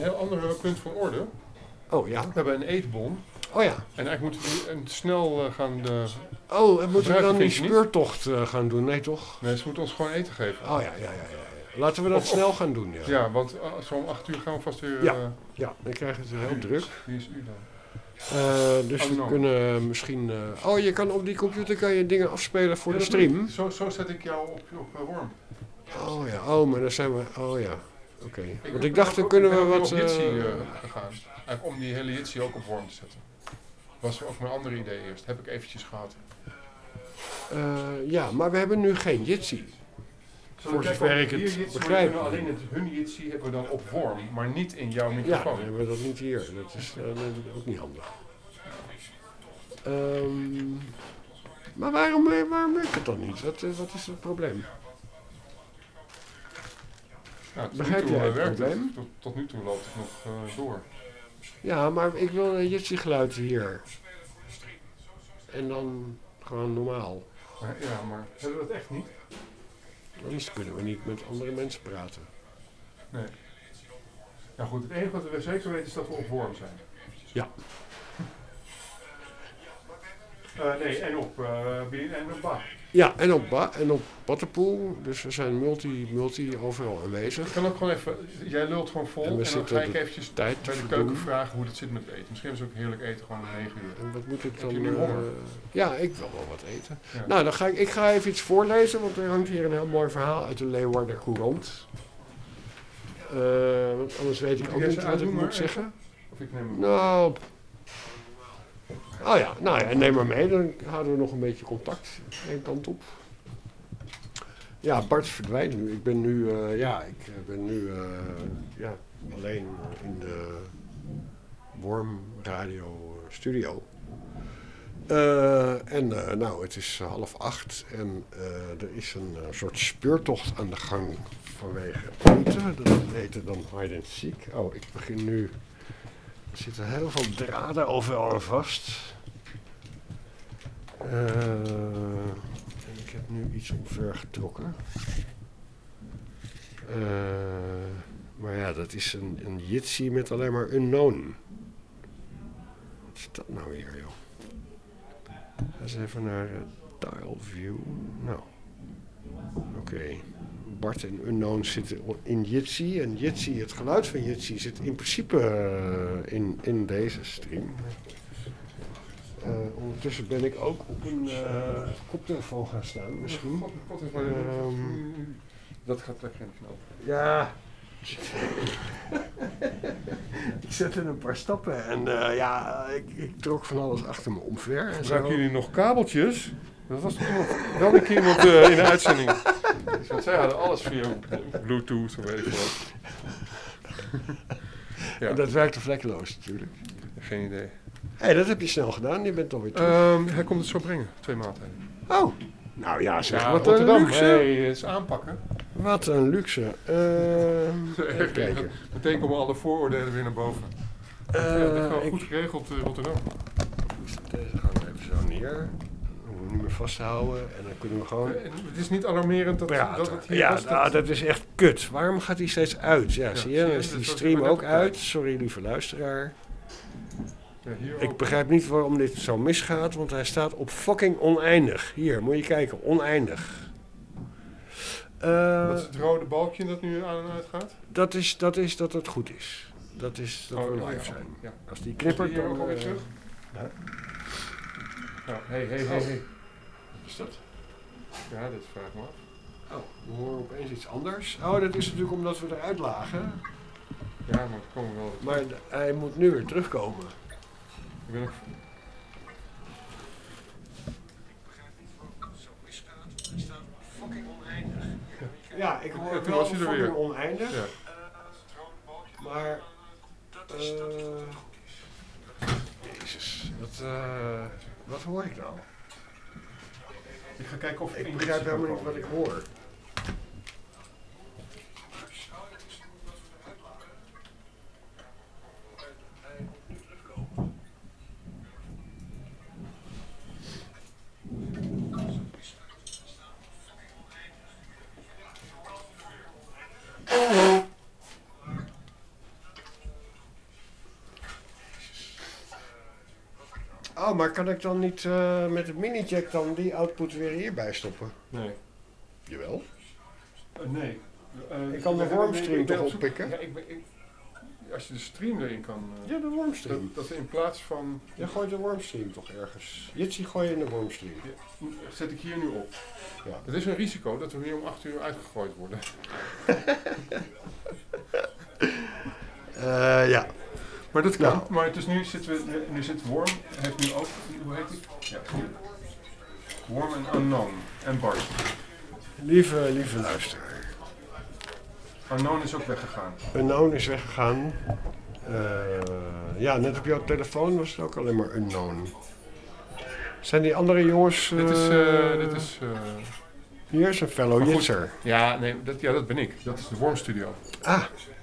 Een heel ander punt van orde. Oh ja. We hebben een eetbon. Oh ja. En eigenlijk moeten we snel gaan... Oh, en moeten we dan die vind je niet? speurtocht gaan doen? Nee, toch? Nee, ze moeten ons gewoon eten geven. Oh ja. Laten we dat snel gaan doen, ja. Ja, want zo om 8 uur gaan we vast weer... Ja, dan krijgen ze heel druk. Wie is u dan? Dus we kunnen misschien... je kan op die computer kan je dingen afspelen voor de stream. Zo zet ik jou op Worm. Oh ja, maar dan zijn we... Oh ja, oké. Want ik dacht, dan kunnen we wat... Jitsi gegaan. Eigenlijk om die hele Jitsi ook op Worm te zetten. Was ook mijn andere idee eerst. Heb ik eventjes gehad. Ja, maar we hebben nu geen Jitsi. Voor zover ik het begrijp. Alleen hun Jitsi hebben we dan op Worm, maar niet in jouw Ja, microfoon. dan hebben we dat niet hier. Dat is ook niet handig. Maar waarom werkt het dan niet? Wat is het probleem? Ja, Begrijp jij het probleem? Tot nu toe loopt het nog door. Ja, maar ik wil een Jitsi-geluid hier. En dan gewoon normaal. Maar hebben we dat echt niet? Anders kunnen we niet met andere mensen praten. Nee. Nou goed, het enige wat we zeker weten is dat we op Worm zijn. Ja. En op Ba. Ja, en op Ba en op Pattenpoel. Dus we zijn multi overal aanwezig. Ik kan ook gewoon even, jij lult gewoon vol en dan ga ik eventjes bij de keuken vragen hoe het zit met het eten. Misschien is het ook heerlijk eten gewoon om 9 uur. En wat moet ik dan... Heb je nu honger? Ja, ik wil wel wat eten. Ja. Nou, dan ga ik even iets voorlezen, want er hangt hier een heel mooi verhaal uit de Leeuwarder Courant. Want anders weet ik ook niet wat ik moet zeggen. Of ik neem hem. Nou... neem maar mee, dan houden we nog een beetje contact één kant op. Ja, Bart verdwijnt nu. Ik ben nu, alleen in de Worm Radio Studio. Het is 7:30 en er is een soort speurtocht aan de gang vanwege eten. Dat heet dan hide and seek. Oh, ik begin nu... Er zitten heel veel draden overal aan vast. En ik heb nu iets omver getrokken. Maar ja, dat is een Jitsi met alleen maar unknown. Wat is dat nou weer, joh? Ga eens even naar Dial View. Nou, oké. Bart en Unknown zitten in Jitsi. En Jitsi, het geluid van Jitsi zit in principe in deze stream. Ondertussen ben ik ook op een koptelefoon gaan staan, misschien. Dat gaat lekker in de knop. Ja. Ik zette een paar stappen en ik trok van alles achter me omver. Gebruiken jullie nog kabeltjes? Dat was wel een keer iemand in de uitzending. Want zij hadden alles via Bluetooth of weet ik wat. Ja. En dat werkte vlekkeloos natuurlijk. Geen idee. Hé, dat heb je snel gedaan. Je bent alweer terug. Hij komt het zo brengen. 2 maaltijden. Oh. Nou ja, zeg. Ja, wat Rotterdam. een luxe. Nee, het is aanpakken. Wat een luxe. Even kijken. Meteen komen alle vooroordelen weer naar boven. Dat is wel goed geregeld, Rotterdam. Deze gaan we even zo neer. Dan hoeven we niet meer vast te houden. En dan kunnen we gewoon... Het is niet alarmerend dat het hier ja, vast dat is echt kut. Waarom gaat die steeds uit? Ja, zie je? Dan is die dus stream ook uit. uit. Sorry, lieve luisteraar. Ja, Ik begrijp niet waarom dit zo misgaat, want hij staat op fucking oneindig. Hier, moet je kijken, oneindig. Dat is het rode balkje dat nu aan en uit gaat? Dat is dat het goed is. Dat is dat we live zijn. Ja. Als die knippert, hier dan... ook alweer terug? Ja. Nou, hey. Wat is dat? Ja, dit vraag ik me af. Oh, we horen opeens iets anders. Oh, dat is natuurlijk omdat we eruit lagen. Ja, maar het komen wel. Maar hij moet nu weer terugkomen. Ik ben ook... Hij staat fucking oneindig. Ja, ik hoor Ja, toen wel was hij er fucking weer. oneindig. Ja. Maar... Jezus, wat hoor ik nou? Ik ga kijken of Ik begrijp helemaal niet wat ik hoor. Oh, maar kan ik dan niet met de mini-jack dan die output weer hierbij stoppen? Nee. Jawel. Nee. Ik kan de wormstream toch oppikken? Ja, als je de stream erin kan... Ja, de wormstream. dat in plaats van... Je gooit de wormstream toch ergens? Jitsi gooi je in de wormstream. Zet ik hier nu op. Ja. Het is een risico dat we hier om 8 uur uitgegooid worden. Ja. Maar dat kan. Nou. Maar dus nu zit Worm, heeft nu ook, hoe heet die? Ja, hier. Worm en Unknown en Bart. Lieve luisteraar. Unknown is ook weggegaan. Unknown is weggegaan. Ja, net op jouw telefoon was het ook alleen maar Unknown. Zijn die andere jongens... Dit is Hier is een fellow maar goed. jitser. Ja, nee, dat ben ik. Dat is de Worm Studio. Ah,